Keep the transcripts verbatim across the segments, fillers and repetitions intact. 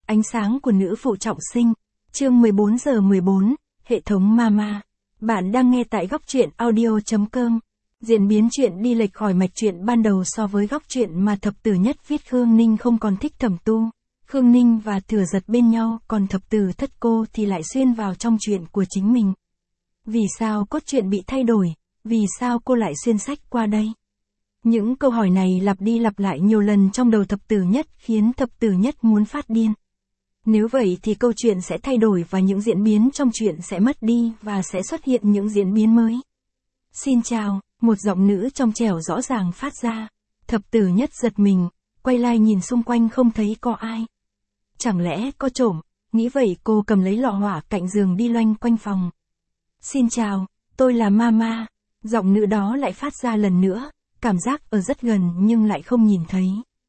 Ánh sáng của nữ phụ trọng sinh. Chương mười bốn giờ mười bốn, hệ thống Mama. Bạn đang nghe tại góc truyện audio chấm com. Diễn biến chuyện đi lệch khỏi mạch truyện ban đầu so với góc truyện mà thập tử nhất viết. Khương Ninh không còn thích Thẩm Tu. Khương Ninh và Thừa Giật bên nhau, còn thập tử thất cô thì lại xuyên vào trong chuyện của chính mình. Vì sao cốt truyện bị thay đổi? Vì sao cô lại xuyên sách qua đây? Những câu hỏi này lặp đi lặp lại nhiều lần trong đầu thập tử nhất khiến thập tử nhất muốn phát điên. Nếu vậy thì câu chuyện sẽ thay đổi và những diễn biến trong chuyện sẽ mất đi và sẽ xuất hiện những diễn biến mới. Xin chào, một giọng nữ trong trẻo rõ ràng phát ra. Thập tử nhất giật mình, quay lại nhìn xung quanh không thấy có ai. Chẳng lẽ có trộm? Nghĩ vậy cô cầm lấy lọ hỏa cạnh giường đi loanh quanh phòng. Xin chào, tôi là Mama. Giọng nữ đó lại phát ra lần nữa, cảm giác ở rất gần nhưng lại không nhìn thấy.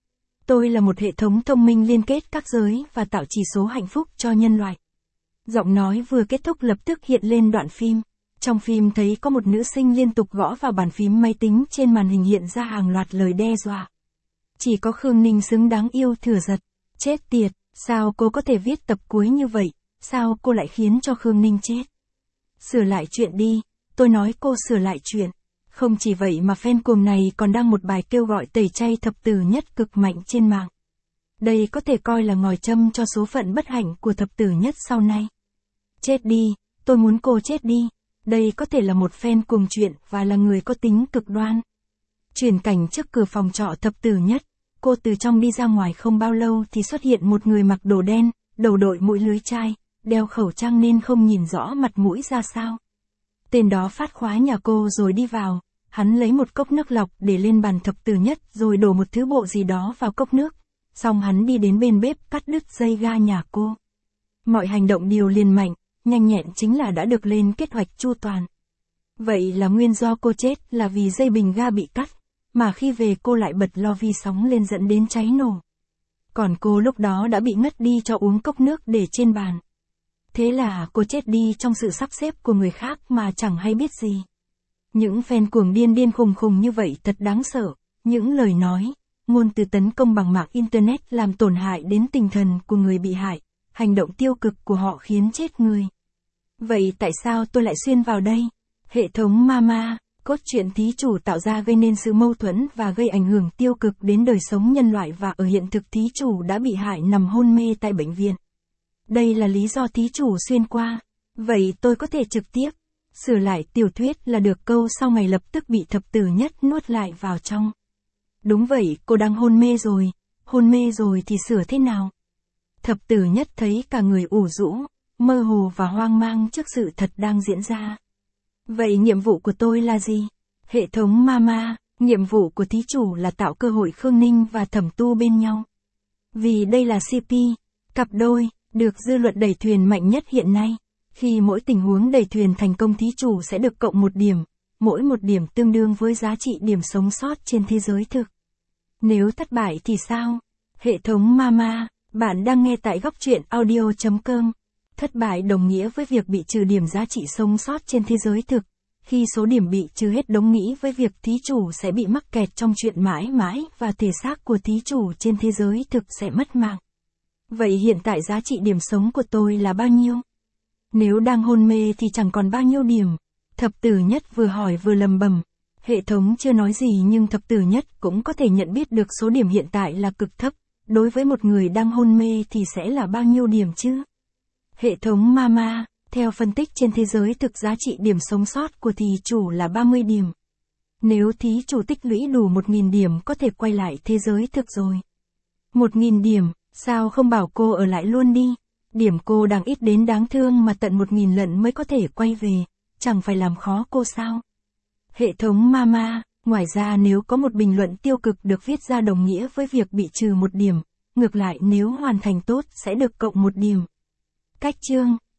Tôi là một hệ thống thông minh liên kết các giới và tạo chỉ số hạnh phúc cho nhân loại. Giọng nói vừa kết thúc lập tức hiện lên đoạn phim. Trong phim thấy có một nữ sinh liên tục gõ vào bàn phím máy tính, trên màn hình hiện ra hàng loạt lời đe dọa. Chỉ có Khương Ninh xứng đáng yêu Thừa Giật. Chết tiệt, sao cô có thể viết tập cuối như vậy? Sao cô lại khiến cho Khương Ninh chết? Sửa lại chuyện đi, tôi nói cô sửa lại chuyện. Không chỉ vậy mà fan cuồng này còn đăng một bài kêu gọi tẩy chay thập tử nhất cực mạnh trên mạng. Đây có thể coi là ngòi châm cho số phận bất hạnh của thập tử nhất sau này. Chết đi, tôi muốn cô chết đi. Đây có thể là một fan cuồng chuyện và là người có tính cực đoan. Chuyển cảnh trước cửa phòng trọ thập tử nhất, cô từ trong đi ra ngoài không bao lâu thì xuất hiện một người mặc đồ đen, đầu đội mũi lưới chai, đeo khẩu trang nên không nhìn rõ mặt mũi ra sao. Tên đó phát khóa nhà cô rồi đi vào, hắn lấy một cốc nước lọc để lên bàn thập tử nhất rồi đổ một thứ bộ gì đó vào cốc nước, xong hắn đi đến bên bếp cắt đứt dây ga nhà cô. Mọi hành động đều liền mạnh, nhanh nhẹn chính là đã được lên kế hoạch chu toàn. Vậy là nguyên do cô chết là vì dây bình ga bị cắt, mà khi về cô lại bật lo vi sóng lên dẫn đến cháy nổ. Còn cô lúc đó đã bị ngất đi cho uống cốc nước để trên bàn. Thế là cô chết đi trong sự sắp xếp của người khác mà chẳng hay biết gì. Những fan cuồng điên điên khùng khùng như vậy thật đáng sợ. Những lời nói, ngôn từ tấn công bằng mạng Internet làm tổn hại đến tinh thần của người bị hại. Hành động tiêu cực của họ khiến chết người. Vậy tại sao tôi lại xuyên vào đây? Hệ thống Mama, cốt truyện thí chủ tạo ra gây nên sự mâu thuẫn và gây ảnh hưởng tiêu cực đến đời sống nhân loại, và ở hiện thực thí chủ đã bị hại nằm hôn mê tại bệnh viện. Đây là lý do thí chủ xuyên qua. Vậy tôi có thể trực tiếp sửa lại tiểu thuyết là được câu sau ngày lập tức bị thập tử nhất nuốt lại vào trong. Đúng vậy, cô đang hôn mê rồi. Hôn mê rồi thì sửa thế nào? Thập tử nhất thấy cả người ủ rũ, mơ hồ và hoang mang trước sự thật đang diễn ra. Vậy nhiệm vụ của tôi là gì? Hệ thống Mama, nhiệm vụ của thí chủ là tạo cơ hội Khương Ninh và Thẩm Tu bên nhau. Vì đây là xê pê, cặp đôi, được dư luận đẩy thuyền mạnh nhất hiện nay. Khi mỗi tình huống đẩy thuyền thành công thí chủ sẽ được cộng một điểm, mỗi một điểm tương đương với giá trị điểm sống sót trên thế giới thực. Nếu thất bại thì sao? Hệ thống Mama, bạn đang nghe tại góc truyện audio chấm com. Thất bại đồng nghĩa với việc bị trừ điểm giá trị sống sót trên thế giới thực. Khi số điểm bị trừ hết đồng nghĩa với việc thí chủ sẽ bị mắc kẹt trong chuyện mãi mãi và thể xác của thí chủ trên thế giới thực sẽ mất mạng. Vậy hiện tại giá trị điểm sống của tôi là bao nhiêu? Nếu đang hôn mê thì chẳng còn bao nhiêu điểm. Thập tử nhất vừa hỏi vừa lầm bầm. Hệ thống chưa nói gì nhưng thập tử nhất cũng có thể nhận biết được số điểm hiện tại là cực thấp. Đối với một người đang hôn mê thì sẽ là bao nhiêu điểm chứ? Hệ thống Mama, theo phân tích trên thế giới thực giá trị điểm sống sót của thí chủ là ba mươi điểm. Nếu thí chủ tích lũy đủ một nghìn điểm có thể quay lại thế giới thực rồi. một nghìn điểm, sao không bảo cô ở lại luôn đi? Điểm cô đang ít đến đáng thương mà tận một nghìn lần mới có thể quay về, chẳng phải làm khó cô sao? Hệ thống Mama, ngoài ra nếu có một bình luận tiêu cực được viết ra đồng nghĩa với việc bị trừ một điểm, ngược lại nếu hoàn thành tốt sẽ được cộng một điểm. Cách chương